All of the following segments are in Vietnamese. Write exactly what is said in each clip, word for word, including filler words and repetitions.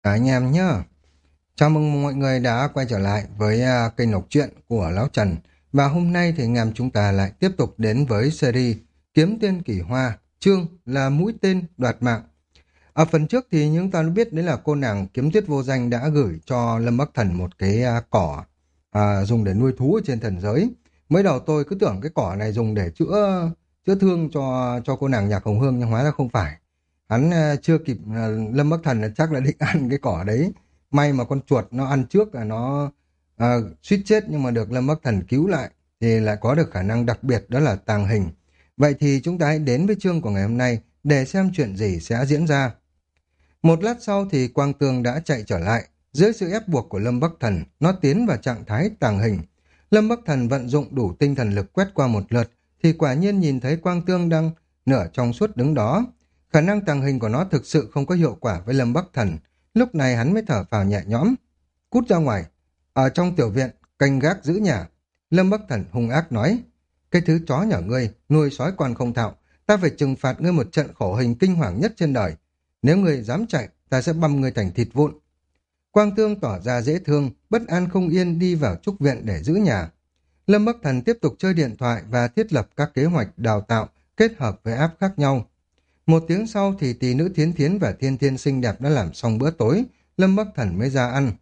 Cả anh em nhá. Chào mừng mọi người đã quay trở lại với à, kênh đọc truyện của Lão Trần. Và hôm nay thì anh em chúng ta lại tiếp tục đến với series Kiếm Tiên Kỳ Hoa, chương là Mũi Tên Đoạt Mạng. Ở phần trước thì chúng ta đã biết đấy là cô nàng Kiếm Tuyết Vô Danh đã gửi cho Lâm Bắc Thần một cái à, cỏ à, dùng để nuôi thú ở trên thần giới. Mới đầu tôi cứ tưởng cái cỏ này dùng để chữa chữa thương cho cho cô nàng Nhạc Hồng Hương, nhưng hóa ra không phải. Hắn à, chưa kịp à, Lâm Bắc Thần là chắc là định ăn cái cỏ đấy. May mà con chuột nó ăn trước là nó à, suýt chết, nhưng mà được Lâm Bắc Thần cứu lại thì lại có được khả năng đặc biệt, đó là tàng hình. Vậy thì chúng ta hãy đến với chương của ngày hôm nay để xem chuyện gì sẽ diễn ra. Một lát sau thì Quang Tương đã chạy trở lại. Dưới sự ép buộc của Lâm Bắc Thần, nó tiến vào trạng thái tàng hình. Lâm Bắc Thần vận dụng đủ tinh thần lực quét qua một lượt, thì quả nhiên nhìn thấy Quang Tương đang nửa trong suốt đứng đó. Khả năng tàng hình của nó thực sự không có hiệu quả với Lâm Bắc Thần. Lúc này hắn mới thở phào nhẹ nhõm. Cút ra ngoài. Ở trong tiểu viện, canh gác giữ nhà. Lâm Bắc Thần hung ác nói. Cái thứ chó nhỏ ngươi, nuôi sói con không thạo. Ta phải trừng phạt ngươi một trận khổ hình kinh hoàng nhất trên đời. Nếu ngươi dám chạy, ta sẽ băm ngươi thành thịt vụn. Quang Tương tỏ ra dễ thương, bất an không yên đi vào trúc viện để giữ nhà. Lâm Bắc Thần tiếp tục chơi điện thoại và thiết lập các kế hoạch đào tạo kết hợp với áp khác nhau. Một tiếng sau thì tỷ nữ Thiến Thiến và Thiên Thiên xinh đẹp đã làm xong bữa tối, Lâm Bắc Thần mới ra ăn.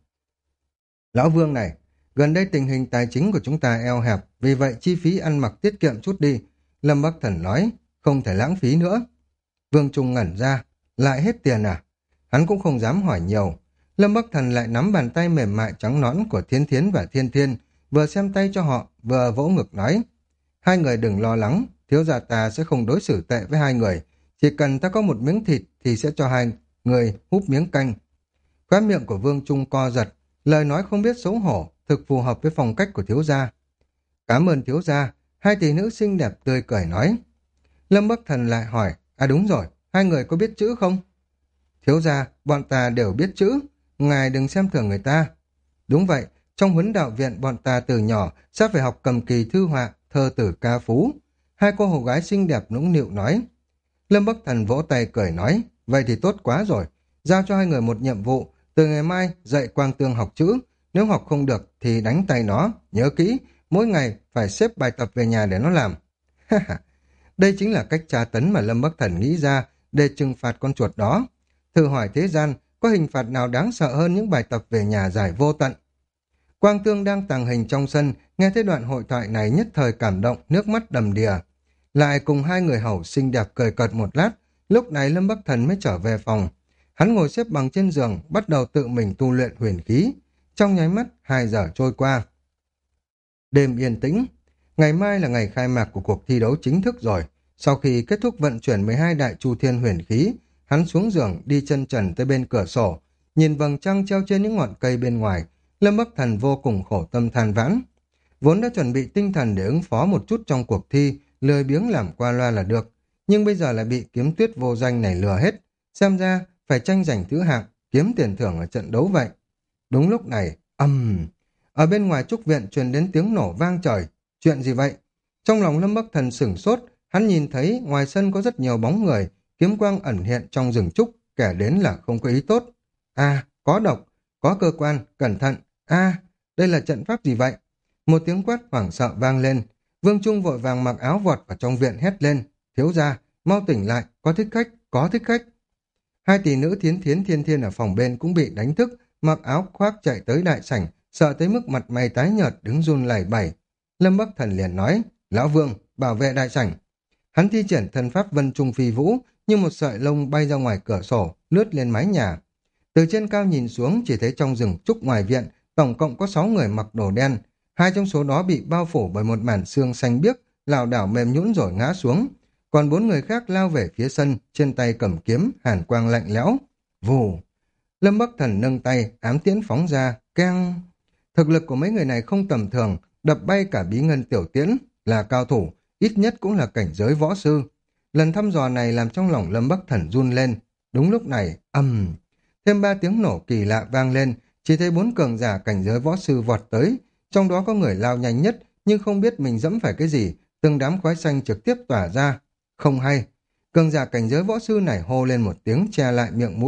Lão Vương này, gần đây tình hình tài chính của chúng ta eo hẹp, vì vậy chi phí ăn mặc tiết kiệm chút đi. Lâm Bắc Thần nói, không thể lãng phí nữa. Vương Trung ngẩn ra, lại hết tiền à? Hắn cũng không dám hỏi nhiều. Lâm Bắc Thần lại nắm bàn tay mềm mại trắng nõn của Thiến Thiến và Thiên Thiên, vừa xem tay cho họ, vừa vỗ ngực nói. Hai người đừng lo lắng, thiếu gia ta sẽ không đối xử tệ với hai người. Chỉ cần ta có một miếng thịt thì sẽ cho hai người húp miếng canh. Khóe miệng của Vương Trung co giật, lời nói không biết xấu hổ, thực phù hợp với phong cách của thiếu gia. Cảm ơn thiếu gia, hai tỷ nữ xinh đẹp tươi cười nói. Lâm Bắc Thần lại hỏi, à đúng rồi, hai người có biết chữ không? Thiếu gia, bọn ta đều biết chữ, ngài đừng xem thường người ta. Đúng vậy, trong huấn đạo viện bọn ta từ nhỏ sẽ phải học cầm kỳ thư họa, thơ tử ca phú. Hai cô hầu gái xinh đẹp nũng nịu nói. Lâm Bắc Thần vỗ tay cười nói, vậy thì tốt quá rồi, giao cho hai người một nhiệm vụ, từ ngày mai dạy Quang Tương học chữ, nếu học không được thì đánh tay nó, nhớ kỹ, mỗi ngày phải xếp bài tập về nhà để nó làm. Đây chính là cách tra tấn mà Lâm Bắc Thần nghĩ ra để trừng phạt con chuột đó. Thử hỏi thế gian, có hình phạt nào đáng sợ hơn những bài tập về nhà dài vô tận? Quang Tương đang tàng hình trong sân, nghe thấy đoạn hội thoại này nhất thời cảm động, nước mắt đầm đìa. Lại cùng hai người hầu xinh đẹp cười cợt một lát, lúc này Lâm Bắc Thần mới trở về phòng. Hắn ngồi xếp bằng trên giường, bắt đầu tự mình tu luyện huyền khí. Trong nháy mắt, hai giờ trôi qua. Đêm yên tĩnh. Ngày mai là ngày khai mạc của cuộc thi đấu chính thức rồi. Sau khi kết thúc vận chuyển mười hai đại chu thiên huyền khí, hắn xuống giường đi chân trần tới bên cửa sổ, nhìn vầng trăng treo trên những ngọn cây bên ngoài. Lâm Bắc Thần vô cùng khổ tâm than vãn. Vốn đã chuẩn bị tinh thần để ứng phó một chút trong cuộc thi, lười biếng làm qua loa là được, nhưng bây giờ lại bị Kiếm Tuyết Vô Danh này lừa hết. Xem ra phải tranh giành thứ hạng, kiếm tiền thưởng ở trận đấu vậy. Đúng lúc này, ầm, um, ở bên ngoài trúc viện truyền đến tiếng nổ vang trời. Chuyện gì vậy? Trong lòng Lâm Bắc Thần sửng sốt, hắn nhìn thấy ngoài sân có rất nhiều bóng người, kiếm quang ẩn hiện trong rừng trúc, kẻ đến là không có ý tốt. À, có độc, có cơ quan, cẩn thận. À, đây là trận pháp gì vậy? Một tiếng quát hoảng sợ vang lên. Vương Trung vội vàng mặc áo vọt vào trong viện hét lên. Thiếu gia, mau tỉnh lại, có thích khách, có thích khách. Hai tỷ nữ Thiến Thiến Thiên Thiên ở phòng bên cũng bị đánh thức, mặc áo khoác chạy tới đại sảnh, sợ tới mức mặt mày tái nhợt đứng run lẩy bẩy. Lâm Bắc Thần liền nói, Lão Vương, bảo vệ đại sảnh. Hắn thi triển thân pháp Vân Trung Phi Vũ, như một sợi lông bay ra ngoài cửa sổ, lướt lên mái nhà. Từ trên cao nhìn xuống, chỉ thấy trong rừng trúc ngoài viện, tổng cộng có sáu người mặc đồ đen. Hai trong số đó bị bao phủ bởi một màn xương xanh biếc, lảo đảo mềm nhũn rồi ngã xuống. Còn bốn người khác lao về phía sân, trên tay cầm kiếm, hàn quang lạnh lẽo. Vù! Lâm Bắc Thần nâng tay, ám tiễn phóng ra, keng! Thực lực của mấy người này không tầm thường, đập bay cả bí ngân tiểu tiễn, là cao thủ, ít nhất cũng là cảnh giới võ sư. Lần thăm dò này làm trong lòng Lâm Bắc Thần run lên. Đúng lúc này, ầm! Thêm ba tiếng nổ kỳ lạ vang lên, chỉ thấy bốn cường giả cảnh giới võ sư vọt tới, trong đó có người lao nhanh nhất, nhưng không biết mình dẫm phải cái gì, từng đám khói xanh trực tiếp tỏa ra. Không hay, cường giả cảnh giới võ sư này hô lên một tiếng che lại miệng mũi,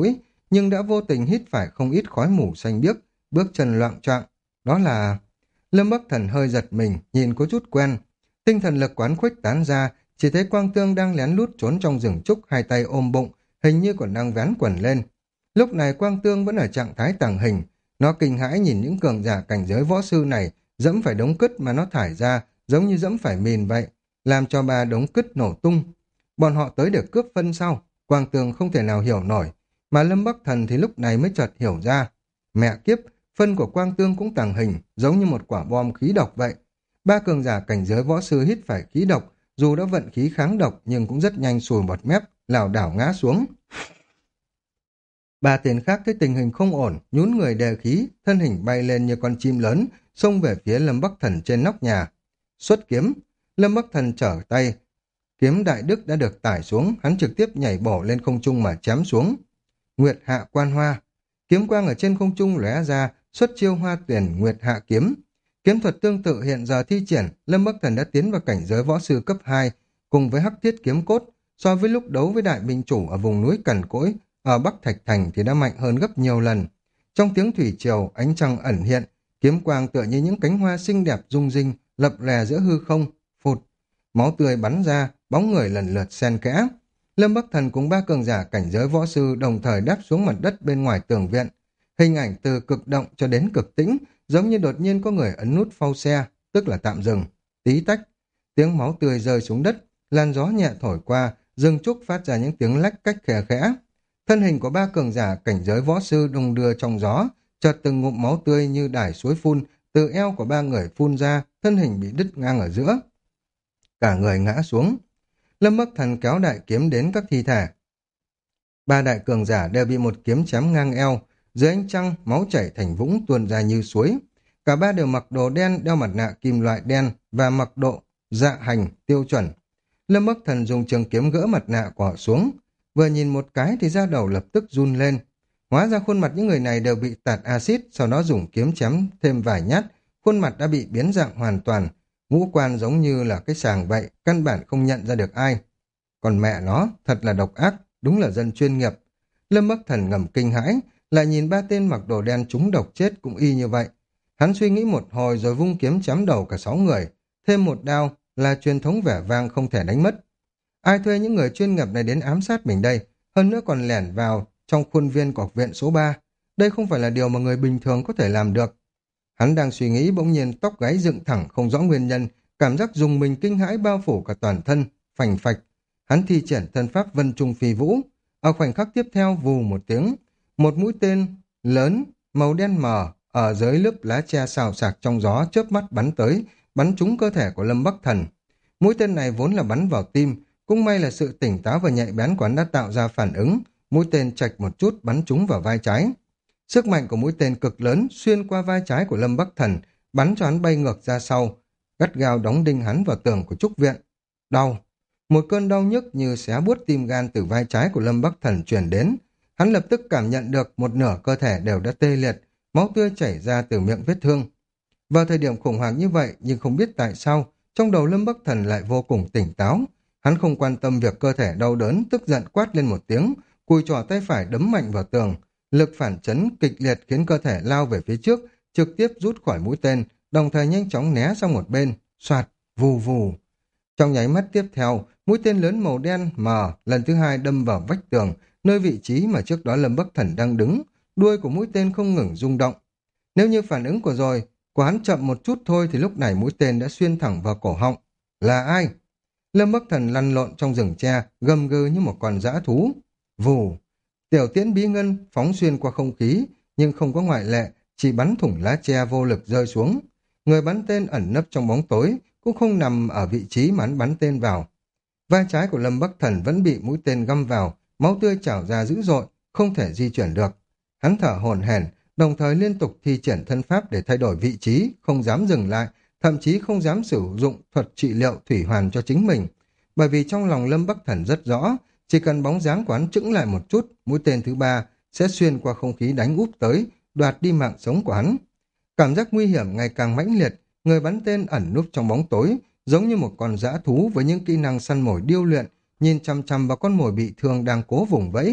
nhưng đã vô tình hít phải không ít khói mù xanh biếc, bước chân loạng choạng. Đó là... Lâm Bắc Thần hơi giật mình, nhìn có chút quen. Tinh thần lực quán khuếch tán ra, chỉ thấy Quang Tương đang lén lút trốn trong rừng trúc, hai tay ôm bụng, hình như còn đang vén quần lên. Lúc này Quang Tương vẫn ở trạng thái tàng hình, nó kinh hãi nhìn những cường giả cảnh giới võ sư này dẫm phải đống cứt mà nó thải ra, giống như dẫm phải mìn vậy, làm cho ba đống cứt nổ tung. Bọn họ tới để cướp phân sao? Quang Tương không thể nào hiểu nổi, mà Lâm Bắc Thần thì lúc này mới chợt hiểu ra. Mẹ kiếp, phân của Quang Tương cũng tàng hình, giống như một quả bom khí độc vậy. Ba cường giả cảnh giới võ sư hít phải khí độc, dù đã vận khí kháng độc nhưng cũng rất nhanh sùi bọt mép, lảo đảo ngã xuống. Ba tên khác thấy tình hình không ổn, nhún người đề khí, thân hình bay lên như con chim lớn, xông về phía Lâm Bắc Thần trên nóc nhà. Xuất kiếm, Lâm Bắc Thần trở tay, kiếm đại đức đã được tải xuống, hắn trực tiếp nhảy bổ lên không trung mà chém xuống. Nguyệt hạ quan hoa, kiếm quang ở trên không trung lóe ra, xuất chiêu hoa tuyển Nguyệt hạ kiếm. Kiếm thuật tương tự hiện giờ thi triển, Lâm Bắc Thần đã tiến vào cảnh giới võ sư cấp hai, cùng với hắc thiết kiếm cốt, so với lúc đấu với đại minh chủ ở vùng núi cằn cỗi, ở Bắc Thạch Thành thì đã mạnh hơn gấp nhiều lần. Trong tiếng thủy triều, ánh trăng ẩn hiện, kiếm quang tựa như những cánh hoa xinh đẹp rung rinh, lập lè giữa hư không, phụt. Máu tươi bắn ra, bóng người lần lượt xen kẽ. Lâm Bắc Thần cùng ba cường giả cảnh giới võ sư đồng thời đáp xuống mặt đất bên ngoài tường viện. Hình ảnh từ cực động cho đến cực tĩnh, giống như đột nhiên có người ấn nút phau xe, tức là tạm dừng. Tí tách, tiếng máu tươi rơi xuống đất, làn gió nhẹ thổi qua, rừng trúc phát ra những tiếng lách cách khẽ khẽ. Thân hình của ba cường giả cảnh giới võ sư đung đưa trong gió, chợt từng ngụm máu tươi như đải suối phun, từ eo của ba người phun ra, thân hình bị đứt ngang ở giữa. Cả người ngã xuống. Lâm Bắc Thần kéo đại kiếm đến các thi thể. Ba đại cường giả đều bị một kiếm chém ngang eo, dưới ánh trăng, máu chảy thành vũng tuôn ra như suối. Cả ba đều mặc đồ đen, đeo mặt nạ kim loại đen và mặc độ dạ hành tiêu chuẩn. Lâm Bắc Thần dùng trường kiếm gỡ mặt nạ của họ xuống. Vừa nhìn một cái thì da đầu lập tức run lên. Hóa ra khuôn mặt những người này đều bị tạt axit, sau đó dùng kiếm chém thêm vài nhát, khuôn mặt đã bị biến dạng hoàn toàn, ngũ quan giống như là cái sàng vậy, căn bản không nhận ra được ai. Còn mẹ nó, thật là độc ác, đúng là dân chuyên nghiệp. Lâm Bắc Thần ngầm kinh hãi, lại nhìn ba tên mặc đồ đen trúng độc chết cũng y như vậy. Hắn suy nghĩ một hồi rồi vung kiếm chém đầu cả sáu người, thêm một đao là truyền thống vẻ vang không thể đánh mất. Ai thuê những người chuyên nghiệp này đến ám sát mình đây, hơn nữa còn lẻn vào trong khuôn viên của học viện số ba. Đây không phải là điều mà người bình thường có thể làm được. Hắn đang suy nghĩ bỗng nhiên tóc gáy dựng thẳng không rõ nguyên nhân, cảm giác dùng mình kinh hãi bao phủ cả toàn thân, phành phạch. Hắn thi triển thân pháp vân trung phi vũ. Ở khoảnh khắc tiếp theo vù một tiếng, một mũi tên lớn, màu đen mờ, ở dưới lớp lá tre xào xạc trong gió chớp mắt bắn tới, bắn trúng cơ thể của Lâm Bắc Thần. Mũi tên này vốn là bắn vào tim, cũng may là sự tỉnh táo và nhạy bén của hắn đã tạo ra phản ứng, mũi tên chạch một chút bắn trúng vào vai trái. Sức mạnh của mũi tên cực lớn xuyên qua vai trái của Lâm Bắc Thần, bắn cho hắn bay ngược ra sau, gắt gao đóng đinh hắn vào tường của trúc viện. Đau, một cơn đau nhức như xé buốt tim gan từ vai trái của Lâm Bắc Thần truyền đến. Hắn lập tức cảm nhận được một nửa cơ thể đều đã tê liệt, máu tươi chảy ra từ miệng vết thương. Vào thời điểm khủng hoảng như vậy, nhưng không biết tại sao, trong đầu Lâm Bắc Thần lại vô cùng tỉnh táo. Hắn không quan tâm việc cơ thể đau đớn, tức giận quát lên một tiếng, cùi trỏ tay phải đấm mạnh vào tường. Lực phản chấn kịch liệt khiến cơ thể lao về phía trước, trực tiếp rút khỏi mũi tên, đồng thời nhanh chóng né sang một bên, soạt, vù vù. Trong nháy mắt tiếp theo, mũi tên lớn màu đen mờ lần thứ hai đâm vào vách tường, nơi vị trí mà trước đó Lâm Bắc Thần đang đứng. Đuôi của mũi tên không ngừng rung động. Nếu như phản ứng của rồi, của hắn chậm một chút thôi thì lúc này mũi tên đã xuyên thẳng vào cổ họng. Là ai? Lâm Bắc Thần lăn lộn trong rừng tre, gầm gừ như một con dã thú. Vù! Tiểu tiễn bí ngân phóng xuyên qua không khí, nhưng không có ngoại lệ, chỉ bắn thủng lá tre vô lực rơi xuống. Người bắn tên ẩn nấp trong bóng tối, cũng không nằm ở vị trí mà hắn bắn tên vào. Vai trái của Lâm Bắc Thần vẫn bị mũi tên găm vào, máu tươi trào ra dữ dội, không thể di chuyển được. Hắn thở hổn hển, đồng thời liên tục thi triển thân pháp để thay đổi vị trí, không dám dừng lại, thậm chí không dám sử dụng thuật trị liệu thủy hoàn cho chính mình. Bởi vì trong lòng Lâm Bắc Thần rất rõ, chỉ cần bóng dáng của hắn chững lại một chút, mũi tên thứ ba sẽ xuyên qua không khí đánh úp tới, đoạt đi mạng sống của hắn. Cảm giác nguy hiểm ngày càng mãnh liệt, người bắn tên ẩn núp trong bóng tối, giống như một con dã thú với những kỹ năng săn mồi điêu luyện, nhìn chăm chăm vào con mồi bị thương đang cố vùng vẫy,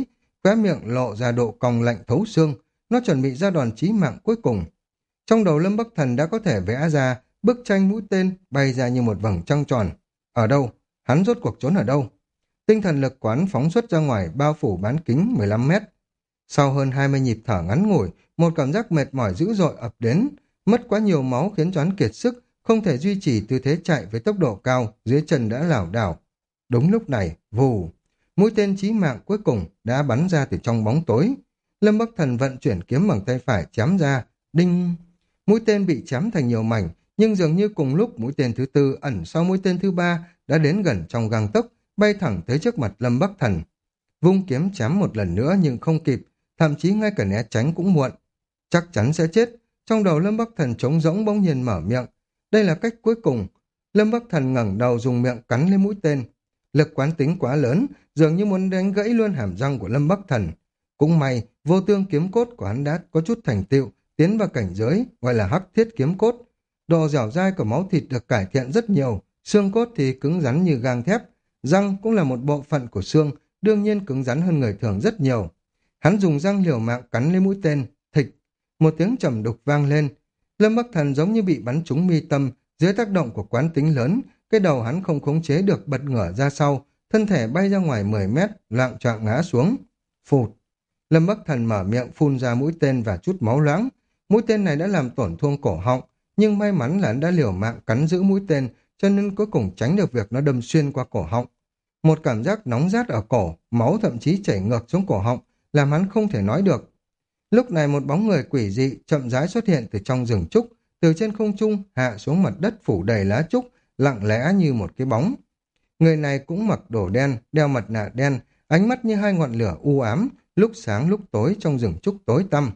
khóe miệng lộ ra độ cong lạnh thấu xương, nó chuẩn bị ra đòn chí mạng cuối cùng. Trong đầu Lâm Bắc Thần đã có thể vẽ ra bức tranh mũi tên bay ra như một vầng trăng tròn. Ở đâu? Hắn rốt cuộc trốn ở đâu? Tinh thần lực quán phóng xuất ra ngoài bao phủ bán kính mười lăm mét. Sau hơn hai mươi nhịp thở ngắn ngủi, một cảm giác mệt mỏi dữ dội ập đến. Mất quá nhiều máu khiến cho hắn kiệt sức, không thể duy trì tư thế chạy với tốc độ cao, dưới chân đã lảo đảo. Đúng lúc này, vù, mũi tên chí mạng cuối cùng đã bắn ra từ trong bóng tối. Lâm Bắc Thần vận chuyển kiếm bằng tay phải chém ra, đinh. Mũi tên bị chém thành nhiều mảnh, nhưng dường như cùng lúc mũi tên thứ tư ẩn sau mũi tên thứ ba đã đến gần trong gang tấc, bay thẳng tới trước mặt Lâm Bắc Thần. Vung kiếm chém một lần nữa nhưng không kịp, thậm chí ngay cả né tránh cũng muộn. Chắc chắn sẽ chết. Trong đầu Lâm Bắc Thần trống rỗng bỗng nhiên mở miệng. Đây là cách cuối cùng. Lâm Bắc Thần ngẩng đầu dùng miệng cắn lên mũi tên. Lực quán tính quá lớn, dường như muốn đánh gãy luôn hàm răng của Lâm Bắc Thần. Cũng may, vô tương kiếm cốt của hắn đã có chút thành tựu, tiến vào cảnh giới gọi là hắc thiết kiếm cốt. Độ dẻo dai của máu thịt được cải thiện rất nhiều, xương cốt thì cứng rắn như gang thép, răng cũng là một bộ phận của xương, đương nhiên cứng rắn hơn người thường rất nhiều. Hắn dùng răng liều mạng cắn lên mũi tên, thịch, một tiếng trầm đục vang lên. Lâm Bắc Thần giống như bị bắn trúng mi tâm, dưới tác động của quán tính lớn, cái đầu hắn không khống chế được bật ngửa ra sau, thân thể bay ra ngoài mười mét, loạng choạng ngã xuống. Phụt! Lâm Bắc Thần mở miệng phun ra mũi tên và chút máu loãng. Mũi tên này đã làm tổn thương cổ họng, nhưng may mắn là hắn đã liều mạng cắn giữ mũi tên, cho nên cuối cùng tránh được việc nó đâm xuyên qua cổ họng. Một cảm giác nóng rát ở cổ, máu thậm chí chảy ngược xuống cổ họng, làm hắn không thể nói được. Lúc này một bóng người quỷ dị chậm rãi xuất hiện từ trong rừng trúc, từ trên không trung hạ xuống mặt đất phủ đầy lá trúc, lặng lẽ như một cái bóng. Người này cũng mặc đồ đen, đeo mặt nạ đen, ánh mắt như hai ngọn lửa u ám, lúc sáng lúc tối trong rừng trúc tối tăm.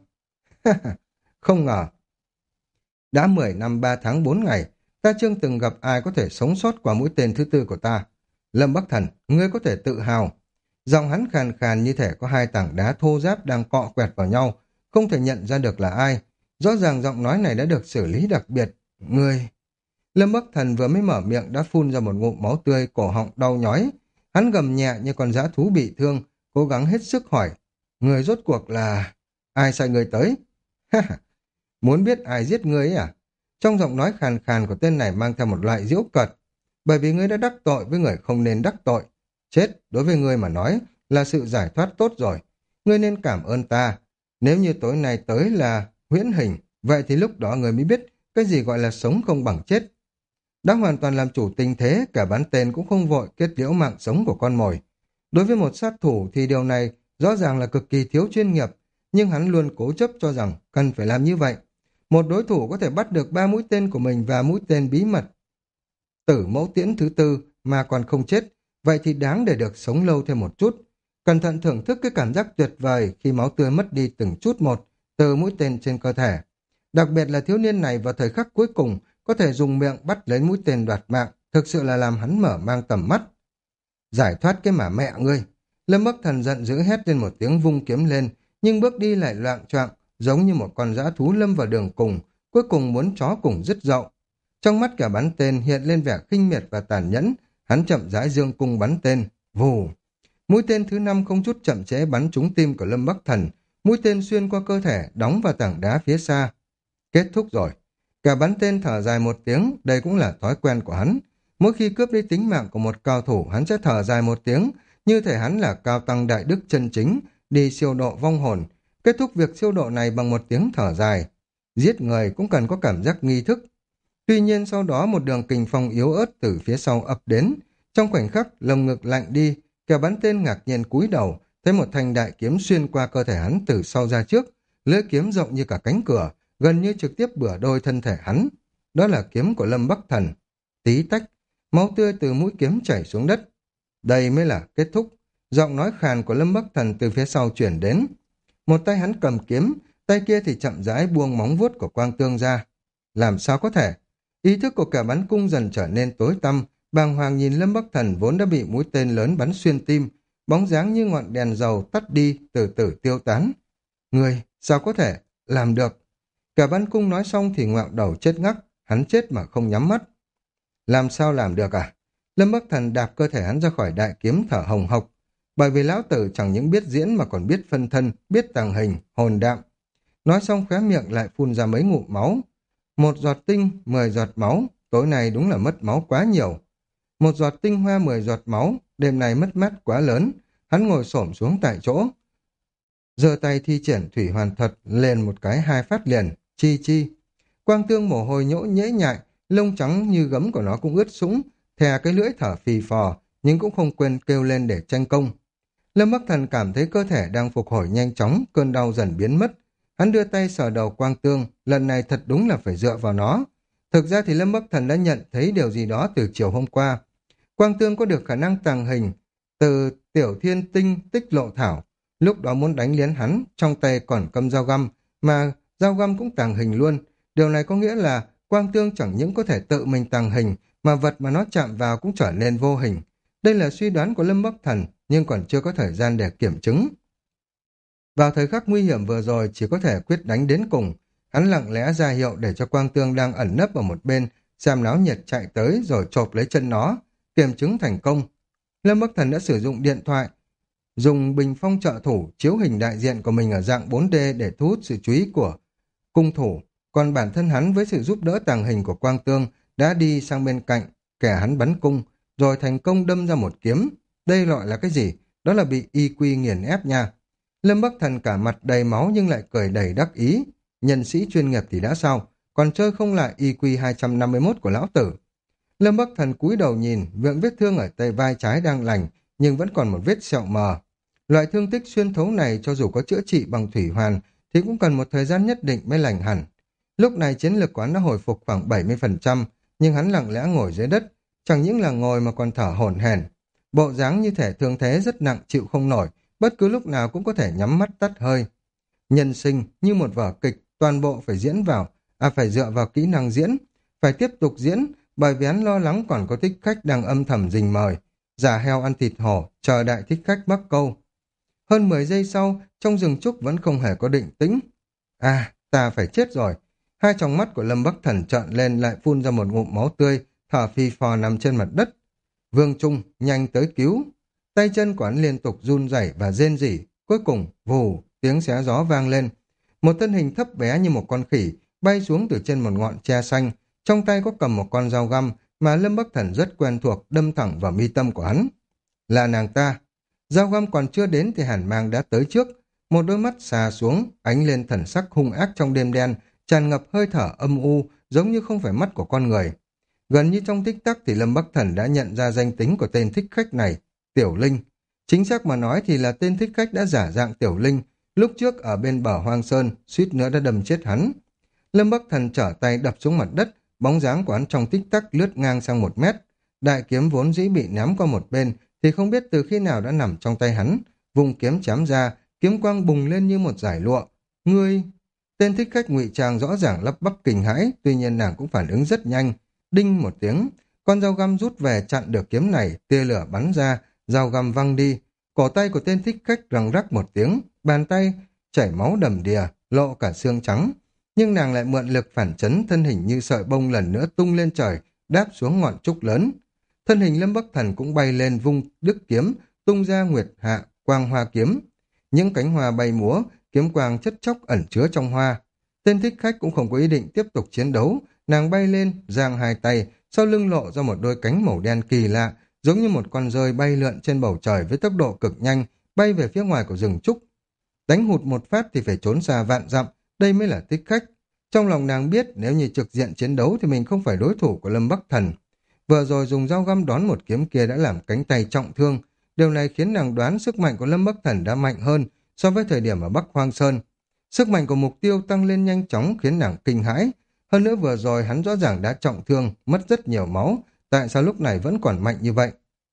Không ngờ. Đã mười năm ba tháng bốn ngày, ta chưa từng gặp ai có thể sống sót qua mũi tên thứ tư của ta. Lâm Bắc Thần, ngươi có thể tự hào. Giọng hắn khàn khàn như thể có hai tảng đá thô ráp đang cọ quẹt vào nhau, không thể nhận ra được là ai. Rõ ràng giọng nói này đã được xử lý đặc biệt. Ngươi... Lâm Bắc Thần vừa mới mở miệng đã phun ra một ngụm máu tươi, cổ họng đau nhói. Hắn gầm nhẹ như con dã thú bị thương, cố gắng hết sức hỏi. Người rốt cuộc là... Ai sai người tới? Muốn biết ai giết ngươi ấy à? Trong giọng nói khàn khàn của tên này mang theo một loại giễu cợt. Bởi vì ngươi đã đắc tội với người không nên đắc tội. Chết, đối với ngươi mà nói, là sự giải thoát tốt rồi. Ngươi nên cảm ơn ta. Nếu như tối nay tới là huyễn hình, vậy thì lúc đó ngươi mới biết cái gì gọi là sống không bằng chết. Đã hoàn toàn làm chủ tình thế, cả bán tên cũng không vội kết liễu mạng sống của con mồi. Đối với một sát thủ thì điều này rõ ràng là cực kỳ thiếu chuyên nghiệp, nhưng hắn luôn cố chấp cho rằng cần phải làm như vậy. Một đối thủ có thể bắt được ba mũi tên của mình và mũi tên bí mật tử mẫu tiễn thứ tư mà còn không chết, vậy thì đáng để được sống lâu thêm một chút. Cẩn thận thưởng thức cái cảm giác tuyệt vời khi máu tươi mất đi từng chút một từ mũi tên trên cơ thể. Đặc biệt là thiếu niên này vào thời khắc cuối cùng có thể dùng miệng bắt lấy mũi tên đoạt mạng, thực sự là làm hắn mở mang tầm mắt. Giải thoát cái mà mẹ ngươi! Lâm Bắc Thần giận dữ hét lên một tiếng, vung kiếm lên, nhưng bước đi lại loạng choạng, giống như một con dã thú lâm vào đường cùng, cuối cùng muốn chó cùng dứt dậu. Trong mắt cả bắn tên hiện lên vẻ khinh miệt và tàn nhẫn, hắn chậm rãi dương cung bắn tên, vù. Mũi tên thứ năm không chút chậm trễ bắn trúng tim của Lâm Bắc Thần, mũi tên xuyên qua cơ thể, đóng vào tảng đá phía xa. Kết thúc rồi. Cả bắn tên thở dài một tiếng, đây cũng là thói quen của hắn. Mỗi khi cướp đi tính mạng của một cao thủ, hắn sẽ thở dài một tiếng, như thể hắn là cao tăng đại đức chân chính, đi siêu độ vong hồn. Kết thúc việc siêu độ này bằng một tiếng thở dài. Giết người cũng cần có cảm giác nghi thức. Tuy nhiên sau đó một đường kình phong yếu ớt từ phía sau ập đến. Trong khoảnh khắc, lồng ngực lạnh đi, kẻ bắn tên ngạc nhiên cúi đầu, thấy một thanh đại kiếm xuyên qua cơ thể hắn từ sau ra trước. Lưỡi kiếm rộng như cả cánh cửa, gần như trực tiếp bửa đôi thân thể hắn. Đó là kiếm của Lâm Bắc Thần. Tí tách, máu tươi từ mũi kiếm chảy xuống đất. Đây mới là kết thúc. Giọng nói khàn của Lâm Bắc Thần từ phía sau chuyển đến. Một tay hắn cầm kiếm, tay kia thì chậm rãi buông móng vuốt của quang tương ra. Làm sao có thể? Ý thức của cả bắn cung dần trở nên tối tăm, bàng hoàng nhìn Lâm Bắc Thần vốn đã bị mũi tên lớn bắn xuyên tim, bóng dáng như ngọn đèn dầu tắt đi, từ từ tiêu tán. Người, sao có thể? Làm được. Cả bắn cung nói xong thì ngoạo đầu chết ngắc, hắn chết mà không nhắm mắt. Làm sao làm được à? Lâm Bắc Thần đạp cơ thể hắn ra khỏi đại kiếm thở hồng hộc. bởi vì lão tử chẳng những biết diễn mà còn biết phân thân, biết tàng hình, hồn đạm. Nói xong khóe miệng lại phun ra mấy ngụm máu. Một giọt tinh, mười giọt máu, tối nay đúng là mất máu quá nhiều. Một giọt tinh hoa mười giọt máu, đêm nay mất mát quá lớn. Hắn ngồi xổm xuống tại chỗ, giơ tay thi triển thủy hoàn thuật lên một cái hai phát liền, chi chi. Quang tương mồ hôi nhỗ nhễ nhại, lông trắng như gấm của nó cũng ướt sũng, thè cái lưỡi thở phì phò, nhưng cũng không quên kêu lên để tranh công. Lâm Bắc Thần cảm thấy cơ thể đang phục hồi nhanh chóng, cơn đau dần biến mất. Hắn đưa tay sờ đầu Quang Tương, lần này thật đúng là phải dựa vào nó. Thực ra thì Lâm Bắc Thần đã nhận thấy điều gì đó từ chiều hôm qua. Quang Tương có được khả năng tàng hình từ tiểu thiên tinh tích lộ thảo. Lúc đó muốn đánh liến hắn, trong tay còn cầm dao găm, mà dao găm cũng tàng hình luôn. Điều này có nghĩa là Quang Tương chẳng những có thể tự mình tàng hình, mà vật mà nó chạm vào cũng trở nên vô hình. Đây là suy đoán của Lâm Bắc Thần, nhưng còn chưa có thời gian để kiểm chứng. Vào thời khắc nguy hiểm vừa rồi chỉ có thể quyết đánh đến cùng. Hắn lặng lẽ ra hiệu để cho Quang Tương đang ẩn nấp ở một bên, xem náo nhiệt chạy tới rồi chộp lấy chân nó, kiểm chứng thành công. Lâm Bắc Thần đã sử dụng điện thoại, dùng bình phong trợ thủ chiếu hình đại diện của mình ở dạng bốn D để thu hút sự chú ý của cung thủ, còn bản thân hắn với sự giúp đỡ tàng hình của Quang Tương đã đi sang bên cạnh, kẻ hắn bắn cung, rồi thành công đâm ra một kiếm. Đây gọi là cái gì? Đó là bị i quy nghiền ép nha. Lâm Bắc Thần cả mặt đầy máu nhưng lại cười đầy đắc ý. Nhân sĩ chuyên nghiệp thì đã sao, còn chơi không lại i quy hai trăm năm mươi mốt của lão tử. Lâm Bắc Thần cúi đầu nhìn, miệng vết thương ở tay vai trái đang lành, nhưng vẫn còn một vết sẹo mờ. Loại thương tích xuyên thấu này cho dù có chữa trị bằng thủy hoàn thì cũng cần một thời gian nhất định mới lành hẳn. Lúc này chiến lực của hắn đã hồi phục khoảng bảy mươi phần trăm, nhưng hắn lặng lẽ ngồi dưới đất, chẳng những là ngồi mà còn thở hổn hển. Bộ dáng như thể thương thế rất nặng chịu không nổi, bất cứ lúc nào cũng có thể nhắm mắt tắt hơi. Nhân sinh như một vở kịch, toàn bộ phải diễn vào, à phải dựa vào kỹ năng diễn, phải tiếp tục diễn, bởi vì hắn lo lắng còn có thích khách đang âm thầm rình mời, giả heo ăn thịt hổ, chờ đại thích khách mắc câu. Hơn mười giây sau, trong rừng trúc vẫn không hề có định tĩnh. À, ta phải chết rồi. Hai tròng mắt của Lâm Bắc Thần trợn lên lại phun ra một ngụm máu tươi, thở phì phò nằm trên mặt đất. Vương Trung, nhanh tới cứu. Tay chân của hắn liên tục run rẩy và rên rỉ. Cuối cùng, vù, tiếng xé gió vang lên. Một thân hình thấp bé như một con khỉ bay xuống từ trên một ngọn tre xanh. Trong tay có cầm một con dao găm mà Lâm Bắc Thần rất quen thuộc đâm thẳng vào mi tâm của hắn. Là nàng ta. Dao găm còn chưa đến thì Hàn Mang đã tới trước. Một đôi mắt xà xuống, ánh lên thần sắc hung ác trong đêm đen, tràn ngập hơi thở âm u, giống như không phải mắt của con người. Gần như trong tích tắc thì Lâm Bắc Thần đã nhận ra danh tính của tên thích khách này, Tiểu Linh. Chính xác mà nói thì là tên thích khách đã giả dạng Tiểu Linh, lúc trước ở bên bờ Hoang Sơn, suýt nữa đã đâm chết hắn. Lâm Bắc Thần trở tay đập xuống mặt đất, bóng dáng của hắn trong tích tắc lướt ngang sang một mét. Đại kiếm vốn dĩ bị ném qua một bên, thì không biết từ khi nào đã nằm trong tay hắn, vùng kiếm chém ra, kiếm quang bùng lên như một dải lụa. Ngươi... Tên thích khách ngụy trang rõ ràng lắp bắp kinh hãi, tuy nhiên nàng cũng phản ứng rất nhanh. Đinh một tiếng, con dao găm rút về chặn được kiếm này, tia lửa bắn ra, dao găm văng đi. Cổ tay của tên thích khách răng rắc một tiếng, bàn tay chảy máu đầm đìa, lộ cả xương trắng. Nhưng nàng lại mượn lực phản chấn, thân hình như sợi bông lần nữa tung lên trời, đáp xuống ngọn trúc lớn. Thân hình Lâm Bắc Thần cũng bay lên vung đức kiếm, tung ra nguyệt hạ, quang hoa kiếm. Những cánh hoa bay múa, kiếm quang chất chóc ẩn chứa trong hoa. Tên thích khách cũng không có ý định tiếp tục chiến đấu, nàng bay lên, giang hai tay, sau lưng lộ ra một đôi cánh màu đen kỳ lạ, giống như một con rơi bay lượn trên bầu trời với tốc độ cực nhanh, bay về phía ngoài của rừng trúc. Đánh hụt một phát thì phải trốn xa vạn dặm, đây mới là thích khách. Trong lòng nàng biết nếu như trực diện chiến đấu thì mình không phải đối thủ của Lâm Bắc Thần. Vừa rồi dùng dao găm đón một kiếm kia đã làm cánh tay trọng thương, điều này khiến nàng đoán sức mạnh của Lâm Bắc Thần đã mạnh hơn so với thời điểm ở Bắc Hoang Sơn. Sức mạnh của mục tiêu tăng lên nhanh chóng khiến nàng kinh hãi. Hơn nữa vừa rồi hắn rõ ràng đã trọng thương, mất rất nhiều máu, tại sao lúc này vẫn còn mạnh như vậy?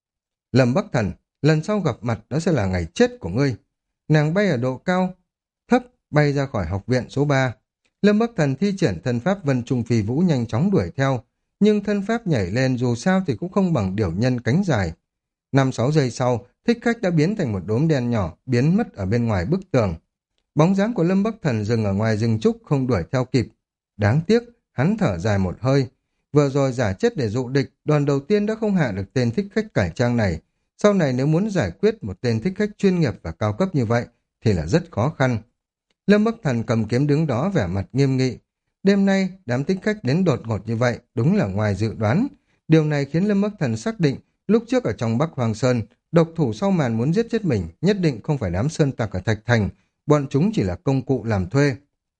Lâm Bắc Thần, lần sau gặp mặt đó sẽ là ngày chết của ngươi. Nàng bay ở độ cao, thấp, bay ra khỏi học viện số ba. Lâm Bắc Thần thi triển thân pháp Vân Trung Phi Vũ nhanh chóng đuổi theo, nhưng thân pháp nhảy lên dù sao thì cũng không bằng điểu nhân cánh dài. Năm sáu giây sau, thích khách đã biến thành một đốm đen nhỏ, biến mất ở bên ngoài bức tường. Bóng dáng của Lâm Bắc Thần dừng ở ngoài rừng trúc không đuổi theo kịp. Đáng tiếc, hắn thở dài một hơi. Vừa rồi giả chết để dụ địch, đoàn đầu tiên đã không hạ được tên thích khách cải trang này. Sau này nếu muốn giải quyết một tên thích khách chuyên nghiệp và cao cấp như vậy thì là rất khó khăn. Lâm Bắc Thần cầm kiếm đứng đó vẻ mặt nghiêm nghị. Đêm nay, đám thích khách đến đột ngột như vậy, đúng là ngoài dự đoán. Điều này khiến Lâm Bắc Thần xác định, lúc trước ở trong Bắc Hoàng Sơn, độc thủ sau màn muốn giết chết mình, nhất định không phải đám sơn tặc ở Thạch Thành, bọn chúng chỉ là công cụ làm thuê.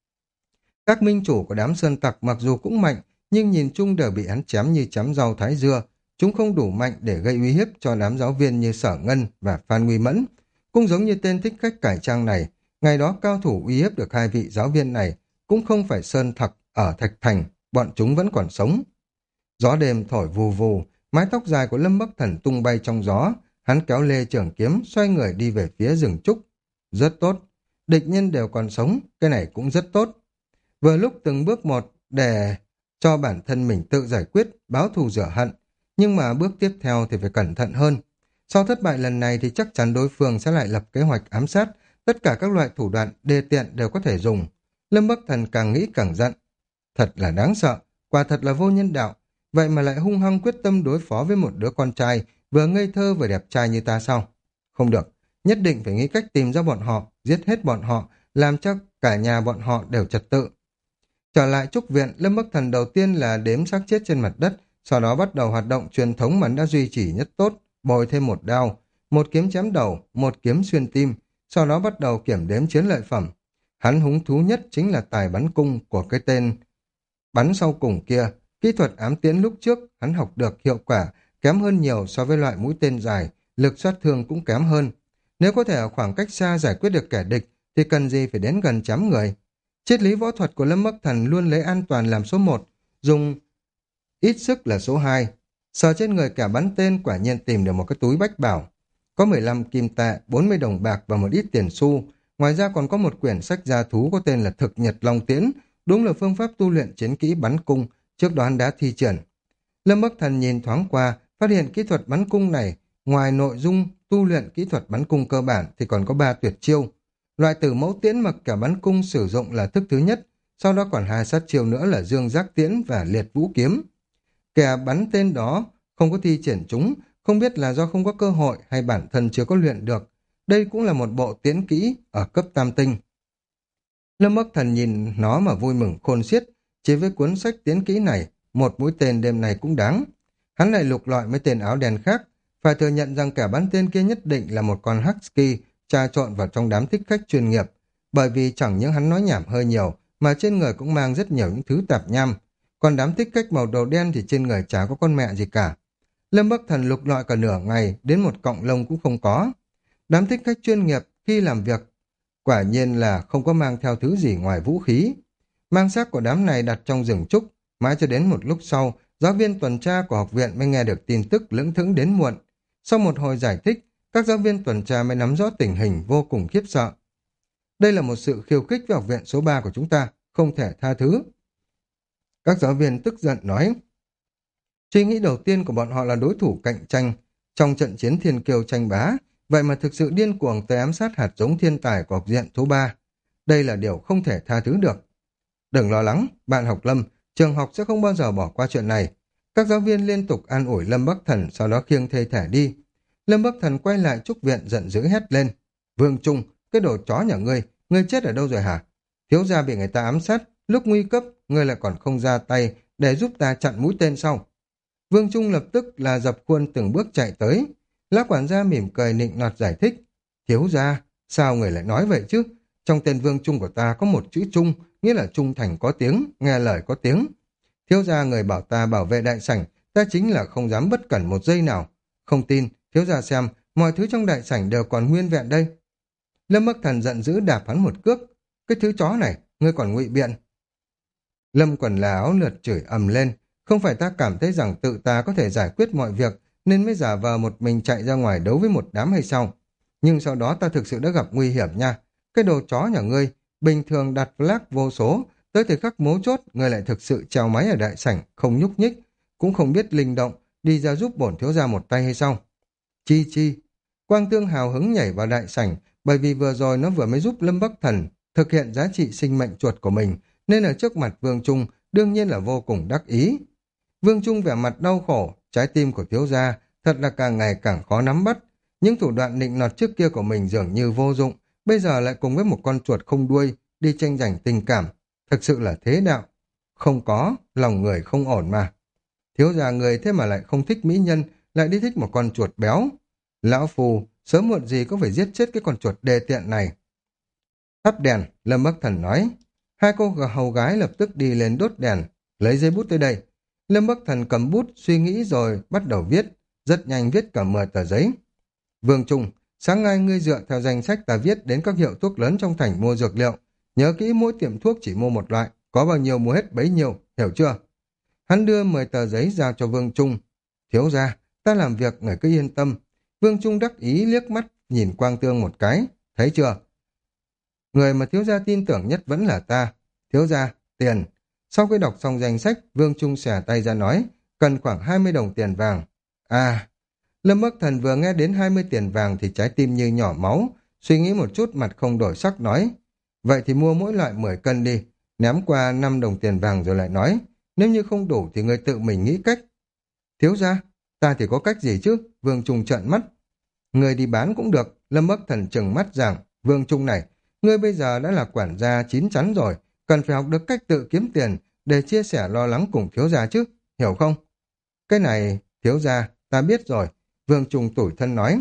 Các minh chủ của đám sơn tặc mặc dù cũng mạnh, nhưng nhìn chung đều bị hắn chém như chém rau thái dưa. Chúng không đủ mạnh để gây uy hiếp cho đám giáo viên như Sở Ngân và Phan Nguy Mẫn. Cũng giống như tên thích khách cải trang này, ngày đó cao thủ uy hiếp được hai vị giáo viên này, cũng không phải sơn tặc ở Thạch Thành, bọn chúng vẫn còn sống. Gió đêm thổi vù vù, mái tóc dài của Lâm Bắc Thần tung bay trong gió, hắn kéo lê trường kiếm, xoay người đi về phía rừng trúc. Rất tốt, địch nhân đều còn sống, cái này cũng rất tốt. Vừa lúc từng bước một để cho bản thân mình tự giải quyết, báo thù rửa hận, nhưng mà bước tiếp theo thì phải cẩn thận hơn. Sau thất bại lần này thì chắc chắn đối phương sẽ lại lập kế hoạch ám sát, tất cả các loại thủ đoạn đề tiện đều có thể dùng. Lâm Bắc Thần càng nghĩ càng giận. Thật là đáng sợ, quả thật là vô nhân đạo, vậy mà lại hung hăng quyết tâm đối phó với một đứa con trai vừa ngây thơ vừa đẹp trai như ta sao? Không được, nhất định phải nghĩ cách tìm ra bọn họ, giết hết bọn họ, làm cho cả nhà bọn họ đều trật tự. Trở lại trúc viện, Lâm Bắc Thần đầu tiên là đếm xác chết trên mặt đất, sau đó bắt đầu hoạt động truyền thống mà đã duy trì nhất tốt, bồi thêm một đao, một kiếm chém đầu, một kiếm xuyên tim, sau đó bắt đầu kiểm đếm chiến lợi phẩm. Hắn hứng thú nhất chính là tài bắn cung của cái tên bắn sau cùng kia. Kỹ thuật ám tiễn lúc trước hắn học được hiệu quả kém hơn nhiều so với loại mũi tên dài, lực sát thương cũng kém hơn. Nếu có thể ở khoảng cách xa giải quyết được kẻ địch thì cần gì phải đến gần chém người. Triết lý võ thuật của Lâm Bắc Thần luôn lấy an toàn làm số một, dùng ít sức là số hai. Sờ trên người kẻ bắn tên quả nhiên tìm được một cái túi bách bảo. Có mười lăm kim tệ, bốn mươi đồng bạc và một ít tiền xu. Ngoài ra còn có một quyển sách gia thú có tên là Thực Nhật Long Tiễn, đúng là phương pháp tu luyện chiến kỹ bắn cung, trước đó hắn đã thi triển. Lâm Bắc Thần nhìn thoáng qua, phát hiện kỹ thuật bắn cung này, ngoài nội dung tu luyện kỹ thuật bắn cung cơ bản thì còn có ba tuyệt chiêu. Loại tử mẫu tiễn mà cả bắn cung sử dụng là thức thứ nhất, sau đó còn hai sát chiêu nữa là dương giác tiễn và liệt vũ kiếm. Kẻ bắn tên đó không có thi triển chúng, không biết là do không có cơ hội hay bản thân chưa có luyện được. Đây cũng là một bộ tiễn kỹ ở cấp tam tinh. Lâm Bắc Thần nhìn nó mà vui mừng khôn xiết, chỉ với cuốn sách tiễn kỹ này, một mũi tên đêm này cũng đáng. Hắn lại lục lọi mấy tên áo đen khác, phải thừa nhận rằng kẻ bắn tên kia nhất định là một con husky trà trộn vào trong đám thích khách chuyên nghiệp, bởi vì chẳng những hắn nói nhảm hơi nhiều, mà trên người cũng mang rất nhiều những thứ tạp nham. Còn đám thích khách màu đồ đen thì trên người chả có con mẹ gì cả. Lâm Bắc Thần lục lọi cả nửa ngày, đến một cọng lông cũng không có. Đám thích khách chuyên nghiệp khi làm việc quả nhiên là không có mang theo thứ gì ngoài vũ khí. Mang xác của đám này đặt trong rừng trúc, mãi cho đến một lúc sau, giáo viên tuần tra của học viện mới nghe được tin tức lững thững đến muộn. Sau một hồi giải thích, các giáo viên tuần tra mới nắm rõ tình hình vô cùng khiếp sợ. Đây là một sự khiêu khích với học viện số ba của chúng ta, không thể tha thứ. Các giáo viên tức giận nói, suy nghĩ đầu tiên của bọn họ là đối thủ cạnh tranh trong trận chiến thiên kiêu tranh bá, vậy mà thực sự điên cuồng tới ám sát hạt giống thiên tài của học viện số ba. Đây là điều không thể tha thứ được. Đừng lo lắng, bạn học Lâm, trường học sẽ không bao giờ bỏ qua chuyện này. Các giáo viên liên tục an ủi Lâm Bắc Thần, sau đó khiêng thê thể đi. Lâm Bắc Thần quay lại trúc viện giận dữ hét lên, Vương Trung, cái đồ chó nhà ngươi, ngươi chết ở đâu rồi hả? Thiếu gia bị người ta ám sát, lúc nguy cấp, ngươi lại còn không ra tay để giúp ta chặn mũi tên sau. Vương Trung lập tức là dập khuôn từng bước chạy tới. Lá quản gia mỉm cười nịnh nọt giải thích, thiếu gia, sao người lại nói vậy chứ? Trong tên Vương Trung của ta có một chữ Trung, nghĩa là trung thành có tiếng, nghe lời có tiếng. Thiếu gia người bảo ta bảo vệ đại sảnh, ta chính là không dám bất cẩn một giây nào. Không tin, thiếu gia xem, mọi thứ trong đại sảnh đều còn nguyên vẹn đây. Lâm Bắc Thần giận dữ đạp hắn một cước. Cái thứ chó này, ngươi còn ngụy biện. Lâm quần là áo lượt chửi ầm lên. Không phải ta cảm thấy rằng tự ta có thể giải quyết mọi việc, nên mới giả vờ một mình chạy ra ngoài đấu với một đám hay sao? Nhưng sau đó ta thực sự đã gặp nguy hiểm nha. Cái đồ chó nhà ngươi, bình thường đặt flag vô số, tới thời khắc mấu chốt, ngươi lại thực sự treo máy ở đại sảnh, không nhúc nhích, cũng không biết linh động, đi ra giúp bổn thiếu gia một tay hay sao? Chi chi. Quang Tương hào hứng nhảy vào đại sảnh, bởi vì vừa rồi nó vừa mới giúp Lâm Bắc Thần thực hiện giá trị sinh mệnh chuột của mình, nên ở trước mặt Vương Trung đương nhiên là vô cùng đắc ý. Vương Trung vẻ mặt đau khổ, trái tim của thiếu gia thật là càng ngày càng khó nắm bắt. Những thủ đoạn nịnh nọt trước kia của mình dường như vô dụng, bây giờ lại cùng với một con chuột không đuôi, đi tranh giành tình cảm. Thực sự là thế đạo. Không có, lòng người không ổn mà. Thiếu gia người thế mà lại không thích mỹ nhân, lại đi thích một con chuột béo. Lão phù, sớm muộn gì cũng phải giết chết cái con chuột đê tiện này. Thắp đèn, Lâm Bắc Thần nói. Hai cô hầu gái lập tức đi lên đốt đèn, lấy giấy bút tới đây. Lâm Bắc Thần cầm bút, suy nghĩ rồi bắt đầu viết, rất nhanh viết cả mười tờ giấy. Vương Trung, sáng nay ngươi dựa theo danh sách ta viết đến các hiệu thuốc lớn trong thành mua dược liệu. Nhớ kỹ mỗi tiệm thuốc chỉ mua một loại, có bao nhiêu mua hết bấy nhiêu, hiểu chưa? Hắn đưa mười tờ giấy giao cho Vương Trung. Thiếu gia, ta làm việc người cứ yên tâm. Vương Trung đắc ý liếc mắt nhìn Quang Tương một cái, thấy chưa? Người mà thiếu gia tin tưởng nhất vẫn là ta. Thiếu gia, tiền. Sau khi đọc xong danh sách, Vương Trung xẻ tay ra nói, cần khoảng hai mươi đồng tiền vàng. À, Lâm Bắc Thần vừa nghe đến hai mươi tiền vàng thì trái tim như nhỏ máu, suy nghĩ một chút mặt không đổi sắc nói. Vậy thì mua mỗi loại mười cân đi, ném qua năm đồng tiền vàng rồi lại nói, nếu như không đủ thì người tự mình nghĩ cách. Thiếu gia, ta thì có cách gì chứ? Vương Trung trợn mắt. Người đi bán cũng được, Lâm Bắc Thần trừng mắt rằng, Vương Trung này, ngươi bây giờ đã là quản gia chín chắn rồi, cần phải học được cách tự kiếm tiền để chia sẻ lo lắng cùng thiếu gia chứ, hiểu không? Cái này, thiếu gia, ta biết rồi, Vương Trung tủi thân nói.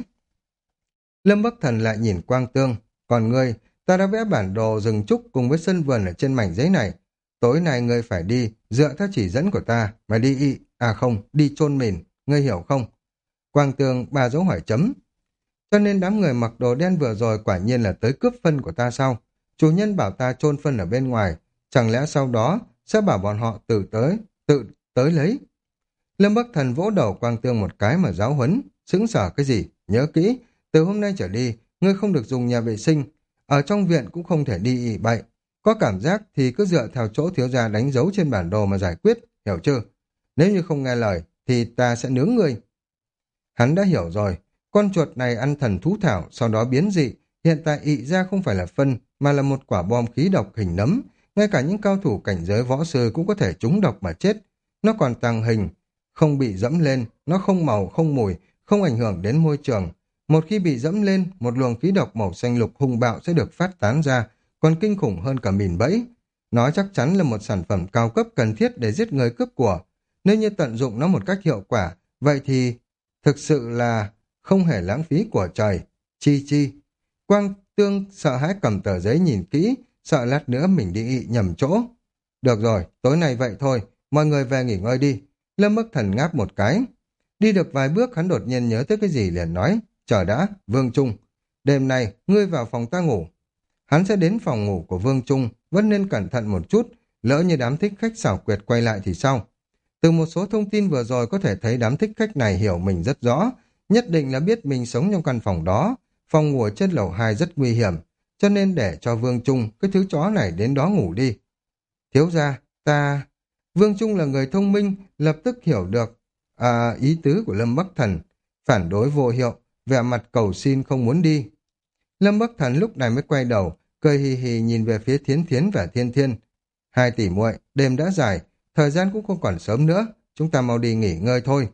Lâm Bắc Thần lại nhìn Quang Tương, còn ngươi, ta đã vẽ bản đồ rừng trúc cùng với sân vườn ở trên mảnh giấy này. Tối nay ngươi phải đi, dựa theo chỉ dẫn của ta, mà đi y, à không, đi chôn mìn, ngươi hiểu không? Quang Tương ba dấu hỏi chấm. Cho nên đám người mặc đồ đen vừa rồi quả nhiên là tới cướp phân của ta sao? Chủ nhân bảo ta chôn phân ở bên ngoài, chẳng lẽ sau đó sẽ bảo bọn họ tự tới, tự tới lấy? Lâm Bắc Thần vỗ đầu Quang Tương một cái mà giáo huấn, sững sờ cái gì? Nhớ kỹ, từ hôm nay trở đi, ngươi không được dùng nhà vệ sinh, ở trong viện cũng không thể đi ị bậy. Có cảm giác thì cứ dựa theo chỗ thiếu gia đánh dấu trên bản đồ mà giải quyết, hiểu chưa? Nếu như không nghe lời, thì ta sẽ nướng ngươi. Hắn đã hiểu rồi, con chuột này ăn thần thú thảo, sau đó biến dị, hiện tại ị ra không phải là phân, mà là một quả bom khí độc hình nấm. Ngay cả những cao thủ cảnh giới võ sư cũng có thể trúng độc mà chết. Nó còn tàng hình, không bị dẫm lên, nó không màu, không mùi, không ảnh hưởng đến môi trường. Một khi bị dẫm lên, một luồng khí độc màu xanh lục hung bạo sẽ được phát tán ra, còn kinh khủng hơn cả mìn bẫy. Nó chắc chắn là một sản phẩm cao cấp cần thiết để giết người cướp của. Nếu như tận dụng nó một cách hiệu quả, vậy thì thực sự là không hề lãng phí của trời. Chi chi. Quang Tương sợ hãi cầm tờ giấy nhìn kỹ, sợ lát nữa mình đi ị nhầm chỗ. Được rồi, tối nay vậy thôi, mọi người về nghỉ ngơi đi. Lâm Bắc Thần ngáp một cái. Đi được vài bước hắn đột nhiên nhớ tới cái gì liền nói, chờ đã, Vương Trung. Đêm nay, ngươi vào phòng ta ngủ. Hắn sẽ đến phòng ngủ của Vương Trung, vẫn nên cẩn thận một chút, lỡ như đám thích khách xảo quyệt quay lại thì sao? Từ một số thông tin vừa rồi có thể thấy đám thích khách này hiểu mình rất rõ, nhất định là biết mình sống trong căn phòng đó. Phòng ngủ ở trên lầu hai rất nguy hiểm, cho nên để cho Vương Trung, cái thứ chó này đến đó ngủ đi. Thiếu gia, ta... Vương Trung là người thông minh, lập tức hiểu được à, ý tứ của Lâm Bắc Thần. Phản đối vô hiệu, vẻ mặt cầu xin không muốn đi. Lâm Bắc Thần lúc này mới quay đầu, cười hì hì nhìn về phía Thiến Thiến và Thiên Thiên. Hai tỷ muội, đêm đã dài, thời gian cũng không còn sớm nữa, chúng ta mau đi nghỉ ngơi thôi.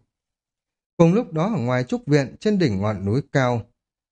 Cùng lúc đó ở ngoài trúc viện, trên đỉnh ngọn núi cao,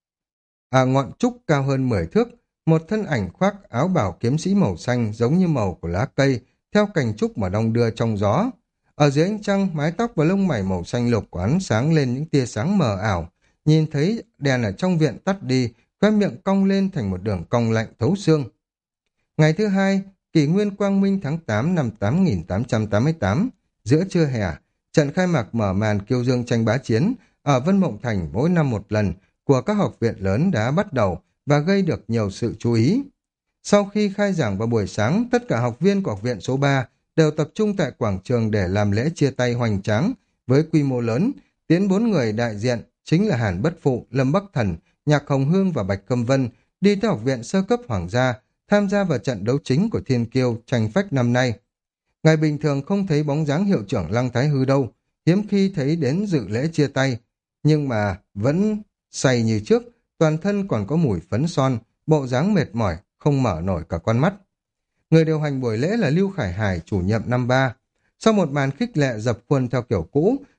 à ngọn trúc cao hơn mười thước, một thân ảnh khoác áo bào kiếm sĩ màu xanh giống như màu của lá cây, theo cành trúc mà đong đưa trong gió. Ở dưới ánh trăng, mái tóc và lông mày màu xanh lục của hắn sáng lên những tia sáng mờ ảo, nhìn thấy đèn ở trong viện tắt đi, khóe miệng cong lên thành một đường cong lạnh thấu xương. Ngày thứ hai, kỷ nguyên quang minh tháng tám năm tám nghìn tám trăm tám mươi tám, giữa trưa hè, trận khai mạc mở màn kiêu dương tranh bá chiến ở Vân Mộng Thành mỗi năm một lần của các học viện lớn đã bắt đầu và gây được nhiều sự chú ý. Sau khi khai giảng vào buổi sáng, tất cả học viên của học viện số ba đều tập trung tại quảng trường để làm lễ chia tay hoành tráng với quy mô lớn, tiễn bốn người đại diện chính là Hàn Bất Phụ, Lâm Bắc Thần, Nhạc Hồng Hương và Bạch Câm Vân đi tới học viện sơ cấp hoàng gia, tham gia vào trận đấu chính của Thiên Kiêu tranh phách năm nay. Ngày bình thường không thấy bóng dáng hiệu trưởng Lăng Thái Hư đâu, hiếm khi thấy đến dự lễ chia tay, nhưng mà vẫn say như trước, toàn thân còn có mùi phấn son, bộ dáng mệt mỏi, không mở nổi cả con mắt. Người điều hành buổi lễ là Lưu Khải Hải, chủ nhiệm năm ba. Sau một màn khích lệ dập khuôn theo kiểu cũ,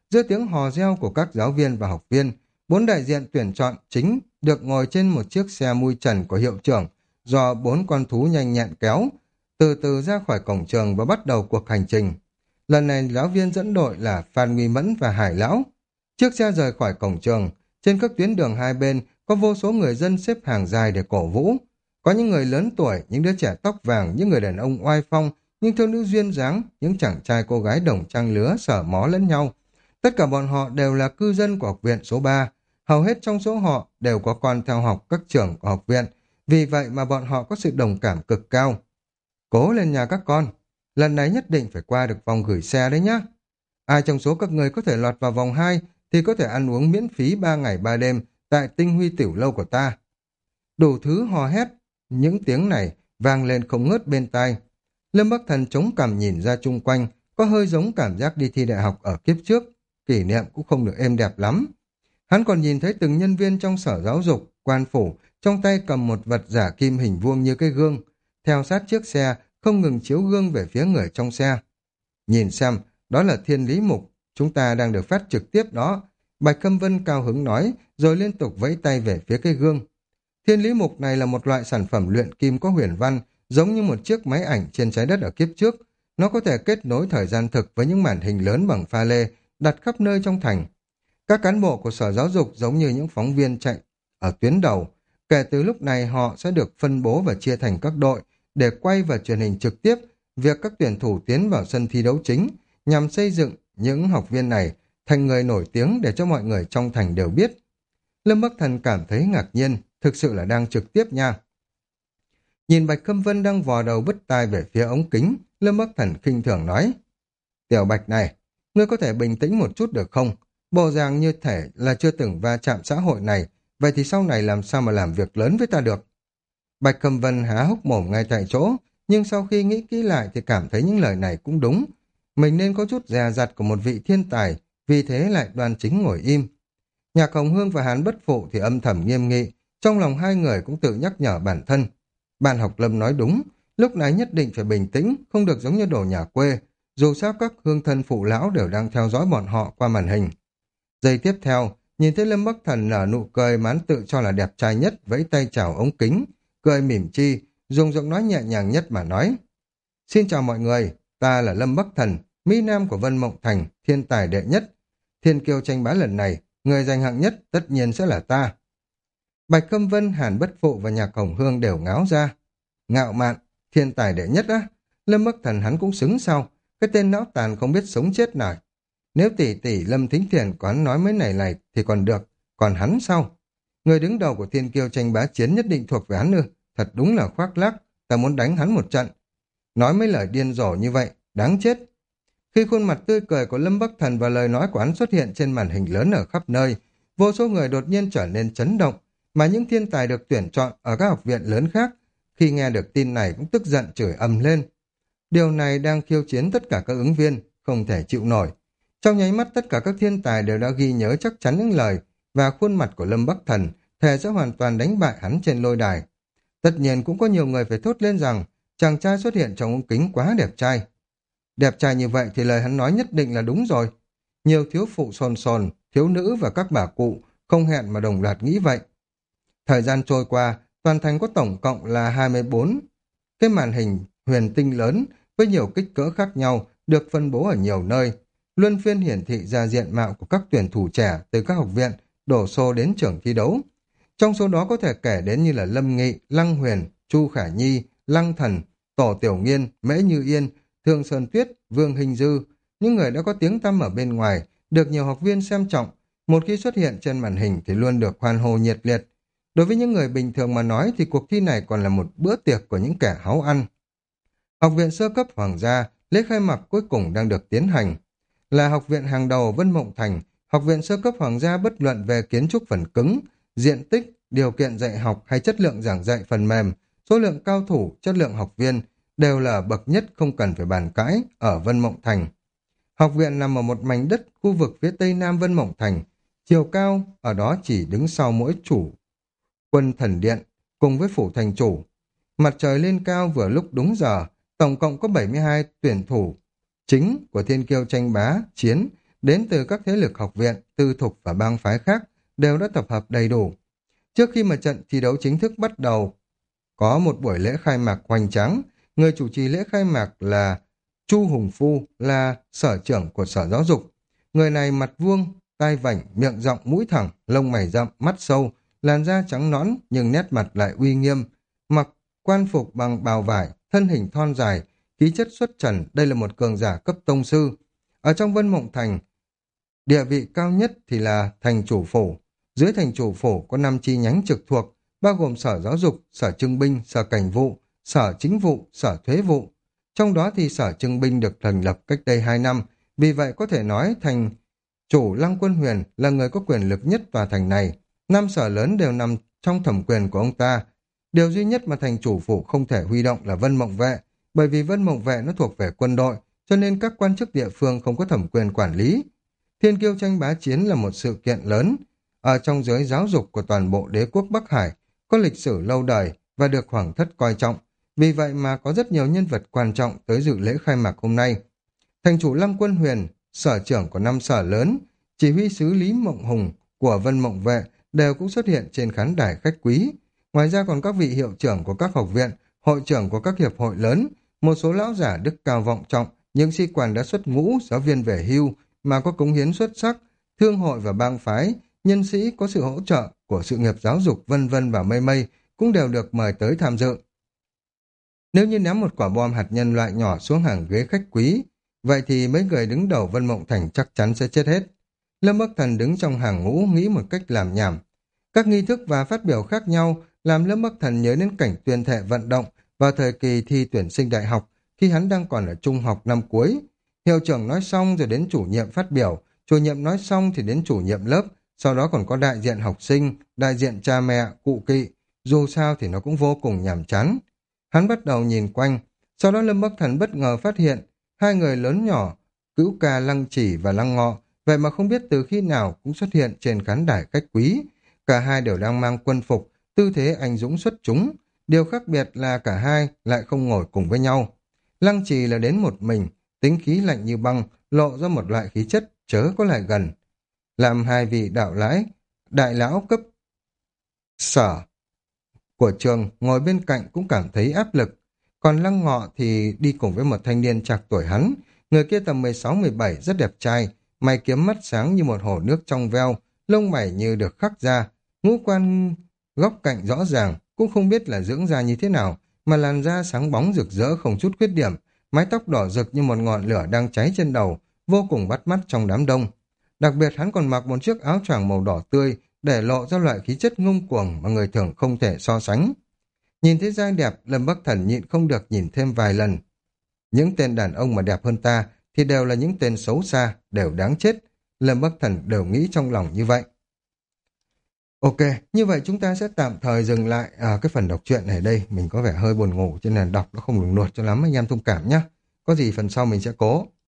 Giữa tiếng hò reo của các giáo viên và học viên, bốn đại diện tuyển chọn chính được ngồi trên một chiếc xe mui trần của hiệu trưởng do bốn con thú nhanh nhẹn kéo, từ từ ra khỏi cổng trường và bắt đầu cuộc hành trình. Lần này giáo viên dẫn đội là Phan Nguy Mẫn và Hải Lão. Chiếc xe rời khỏi cổng trường, trên các tuyến đường hai bên có vô số người dân xếp hàng dài để cổ vũ. Có những người lớn tuổi, những đứa trẻ tóc vàng, những người đàn ông oai phong, những thiếu nữ duyên dáng, những chàng trai cô gái đồng trang lứa sở mó lẫn nhau. Tất cả bọn họ đều là cư dân của học viện số ba. Hầu hết trong số họ đều có con theo học các trường của học viện. Vì vậy mà bọn họ có sự đồng cảm cực cao. Cố lên nhà các con. Lần này nhất định phải qua được vòng gửi xe đấy nhá. Ai trong số các người có thể lọt vào vòng hai thì có thể ăn uống miễn phí ba ngày ba đêm tại Tinh Huy Tiểu Lâu của ta. Đủ thứ hò hét, những tiếng này vang lên không ngớt bên tai. Lâm Bắc Thần chống cằm nhìn ra chung quanh, có hơi giống cảm giác đi thi đại học ở kiếp trước. Kỷ niệm cũng không được êm đẹp lắm. Hắn còn nhìn thấy từng nhân viên trong sở giáo dục, quan phủ, trong tay cầm một vật giả kim hình vuông như cái gương, theo sát chiếc xe, không ngừng chiếu gương về phía người trong xe. Nhìn xem, đó là Thiên Lý Mục, chúng ta đang được phát trực tiếp đó. Bạch Khâm Vân cao hứng nói, rồi liên tục vẫy tay về phía cái gương. Thiên Lý Mục này là một loại sản phẩm luyện kim có huyền văn, giống như một chiếc máy ảnh trên trái đất ở kiếp trước. Nó có thể kết nối thời gian thực với những màn hình lớn bằng pha lê, đặt khắp nơi trong thành. Các cán bộ của sở giáo dục giống như những phóng viên chạy ở tuyến đầu. Kể từ lúc này họ sẽ được phân bố và chia thành các đội để quay và truyền hình trực tiếp việc các tuyển thủ tiến vào sân thi đấu chính, nhằm xây dựng những học viên này thành người nổi tiếng để cho mọi người trong thành đều biết. Lâm Bắc Thần cảm thấy ngạc nhiên, thực sự là đang trực tiếp nha. Nhìn Bạch Khâm Vân đang vò đầu bứt tai về phía ống kính, Lâm Bắc Thần khinh thường nói: Tiểu Bạch này, ngươi có thể bình tĩnh một chút được không? Bộ dạng như thể là chưa từng va chạm xã hội này, vậy thì sau này làm sao mà làm việc lớn với ta được? Bạch Khâm Vân há hốc mồm ngay tại chỗ, nhưng sau khi nghĩ kỹ lại thì cảm thấy những lời này cũng đúng. Mình nên có chút dè dặt của một vị thiên tài, vì thế lại đoan chính ngồi im. Nhạc Hồng Hương và Hán Bất Phụ thì âm thầm nghiêm nghị, trong lòng hai người cũng tự nhắc nhở bản thân. Bạn học Lâm nói đúng, lúc này nhất định phải bình tĩnh, không được giống như đồ nhà quê, dù sao các hương thân phụ lão đều đang theo dõi bọn họ qua màn hình. Giây tiếp theo, nhìn thấy Lâm Bắc Thần nở nụ cười mà hắn tự cho là đẹp trai nhất, vẫy tay chào ống kính, cười mỉm chi, dùng giọng nói nhẹ nhàng nhất mà nói. Xin chào mọi người, ta là Lâm Bắc Thần, Mỹ Nam của Vân Mộng Thành, thiên tài đệ nhất. Thiên kiêu tranh bá lần này, người giành hạng nhất tất nhiên sẽ là ta. Bạch Khâm Vân, Hàn Bất Phụ và Nhạc Hồng Hương đều ngáo ra. Ngạo mạn, thiên tài đệ nhất á, Lâm Bắc Thần hắn cũng xứng sao, cái tên não tàn không biết sống chết nào. Nếu tỷ tỷ Lâm Thính Thiền có hắn nói mấy này này thì còn được, còn hắn sao? Người đứng đầu của thiên kiêu tranh bá chiến nhất định thuộc về hắn ư? Thật đúng là khoác lác, ta muốn đánh hắn một trận. Nói mấy lời điên rồ như vậy, đáng chết. Khi khuôn mặt tươi cười của Lâm Bắc Thần và lời nói của hắn xuất hiện trên màn hình lớn ở khắp nơi, vô số người đột nhiên trở nên chấn động, mà những thiên tài được tuyển chọn ở các học viện lớn khác, khi nghe được tin này cũng tức giận chửi ầm lên. Điều này đang khiêu chiến tất cả các ứng viên, không thể chịu nổi. Trong nháy mắt tất cả các thiên tài đều đã ghi nhớ chắc chắn những lời và khuôn mặt của Lâm Bắc Thần, thề sẽ hoàn toàn đánh bại hắn trên lôi đài. Tất nhiên cũng có nhiều người phải thốt lên rằng chàng trai xuất hiện trong ống kính quá đẹp trai. Đẹp trai như vậy thì lời hắn nói nhất định là đúng rồi. Nhiều thiếu phụ sồn sồn, thiếu nữ và các bà cụ không hẹn mà đồng loạt nghĩ vậy. Thời gian trôi qua, toàn thành có tổng cộng là hai mươi bốn cái màn hình huyền tinh lớn với nhiều kích cỡ khác nhau được phân bố ở nhiều nơi, luân phiên hiển thị ra diện mạo của các tuyển thủ trẻ từ các học viện đổ xô đến trường thi đấu. Trong số đó có thể kể đến như là Lâm Nghị, Lăng Huyền, Chu Khả Nhi, Lăng Thần, Tổ Tiểu Nghiên, Mễ Như Yên, Thương Sơn Tuyết, Vương Hình Dư, những người đã có tiếng tăm ở bên ngoài, được nhiều học viên xem trọng, một khi xuất hiện trên màn hình thì luôn được hoan hô nhiệt liệt. Đối với những người bình thường mà nói thì cuộc thi này còn là một bữa tiệc của những kẻ háu ăn. Học viện sơ cấp Hoàng gia, lễ khai mạc cuối cùng đang được tiến hành. Là học viện hàng đầu Vân Mộng Thành, học viện sơ cấp Hoàng gia bất luận về kiến trúc phần cứng, diện tích, điều kiện dạy học hay chất lượng giảng dạy phần mềm, số lượng cao thủ, chất lượng học viên đều là bậc nhất không cần phải bàn cãi ở Vân Mộng Thành. Học viện nằm ở một mảnh đất khu vực phía tây nam Vân Mộng Thành, chiều cao ở đó chỉ đứng sau mỗi chủ quân thần điện cùng với phủ thành chủ. Mặt trời lên cao vừa lúc đúng giờ, tổng cộng có bảy mươi hai tuyển thủ chính của thiên kiêu tranh bá chiến đến từ các thế lực học viện, tư thục và bang phái khác đều đã tập hợp đầy đủ. Trước khi mà trận thi đấu chính thức bắt đầu, có một buổi lễ khai mạc hoành tráng. Người chủ trì lễ khai mạc là Chu Hùng Phu, là sở trưởng của sở giáo dục. Người này mặt vuông, tai vảnh, miệng rộng, mũi thẳng, lông mày rậm, mắt sâu, làn da trắng nõn nhưng nét mặt lại uy nghiêm. Mặc quan phục bằng bào vải, thân hình thon dài, khí chất xuất trần, đây là một cường giả cấp tông sư. Ở trong Vân Mộng Thành, địa vị cao nhất thì là thành chủ phủ. Dưới thành chủ phủ có năm chi nhánh trực thuộc, bao gồm sở giáo dục, sở trưng binh, sở cảnh vụ, sở chính vụ, sở thuế vụ. Trong đó thì sở trưng binh được thành lập cách đây hai năm, vì vậy có thể nói thành chủ Lăng Quân Huyền là người có quyền lực nhất tòa thành này. Năm sở lớn đều nằm trong thẩm quyền của ông ta. Điều duy nhất mà thành chủ phủ không thể huy động là Vân Mộng Vệ, bởi vì Vân Mộng Vệ nó thuộc về quân đội, cho nên các quan chức địa phương không có thẩm quyền quản lý. Thiên kiêu tranh bá chiến là một sự kiện lớn ở trong giới giáo dục của toàn bộ đế quốc Bắc Hải, có lịch sử lâu đời và được hoàng thất coi trọng. Vì vậy mà có rất nhiều nhân vật quan trọng tới dự lễ khai mạc hôm nay. Thành chủ Lăng Quân Huyền, sở trưởng của năm sở lớn, chỉ huy sứ Lý Mộng Hùng của Vân Mộng Vệ đều cũng xuất hiện trên khán đài khách quý. Ngoài ra còn các vị hiệu trưởng của các học viện, hội trưởng của các hiệp hội lớn, một số lão giả đức cao vọng trọng, những sĩ quan đã xuất ngũ, giáo viên về hưu mà có cống hiến xuất sắc, thương hội và bang phái, nhân sĩ có sự hỗ trợ của sự nghiệp giáo dục vân vân và mây mây cũng đều được mời tới tham dự. Nếu như ném một quả bom hạt nhân loại nhỏ xuống hàng ghế khách quý, vậy thì mấy người đứng đầu Vân Mộng Thành chắc chắn sẽ chết hết. Lâm Bắc Thần đứng trong hàng ngũ nghĩ một cách làm nhảm. Các nghi thức và phát biểu khác nhau làm Lâm Bắc Thần nhớ đến cảnh tuyên thệ vận động vào thời kỳ thi tuyển sinh đại học khi hắn đang còn ở trung học năm cuối. Hiệu trưởng nói xong rồi đến chủ nhiệm phát biểu, chủ nhiệm nói xong thì đến chủ nhiệm lớp, sau đó còn có đại diện học sinh, đại diện cha mẹ, cụ kỵ, dù sao thì nó cũng vô cùng nhàm chán. Hắn bắt đầu nhìn quanh, sau đó Lâm Bắc Thần bất ngờ phát hiện hai người lớn nhỏ, Cữu Ca Lăng Chỉ và Lăng Ngọ, vậy mà không biết từ khi nào cũng xuất hiện trên khán đài khách quý. Cả hai đều đang mang quân phục, tư thế anh dũng xuất chúng. Điều khác biệt là cả hai lại không ngồi cùng với nhau. Lăng Trì là đến một mình, tính khí lạnh như băng, lộ ra một loại khí chất chớ có lại gần. Làm hai vị đạo lãi, đại lão cấp sở của trường ngồi bên cạnh cũng cảm thấy áp lực. Còn Lăng Ngọ thì đi cùng với một thanh niên trạc tuổi hắn. Người kia tầm mười sáu mười bảy, rất đẹp trai, mày kiếm mắt sáng như một hồ nước trong veo, lông mày như được khắc ra, ngũ quan góc cạnh rõ ràng, cũng không biết là dưỡng da như thế nào, mà làn da sáng bóng rực rỡ không chút khuyết điểm, mái tóc đỏ rực như một ngọn lửa đang cháy trên đầu, vô cùng bắt mắt trong đám đông. Đặc biệt hắn còn mặc một chiếc áo choàng màu đỏ tươi, để lộ ra loại khí chất ngông cuồng mà người thường không thể so sánh. Nhìn thấy giai đẹp, Lâm Bắc Thần nhịn không được nhìn thêm vài lần. Những tên đàn ông mà đẹp hơn ta thì đều là những tên xấu xa, đều đáng chết. Lâm Bắc Thần đều nghĩ trong lòng như vậy. Ok, như vậy chúng ta sẽ tạm thời dừng lại à, cái phần đọc truyện này ở đây. Mình có vẻ hơi buồn ngủ cho nên đọc nó không được nuột cho lắm, anh em thông cảm nhé. Có gì phần sau mình sẽ cố.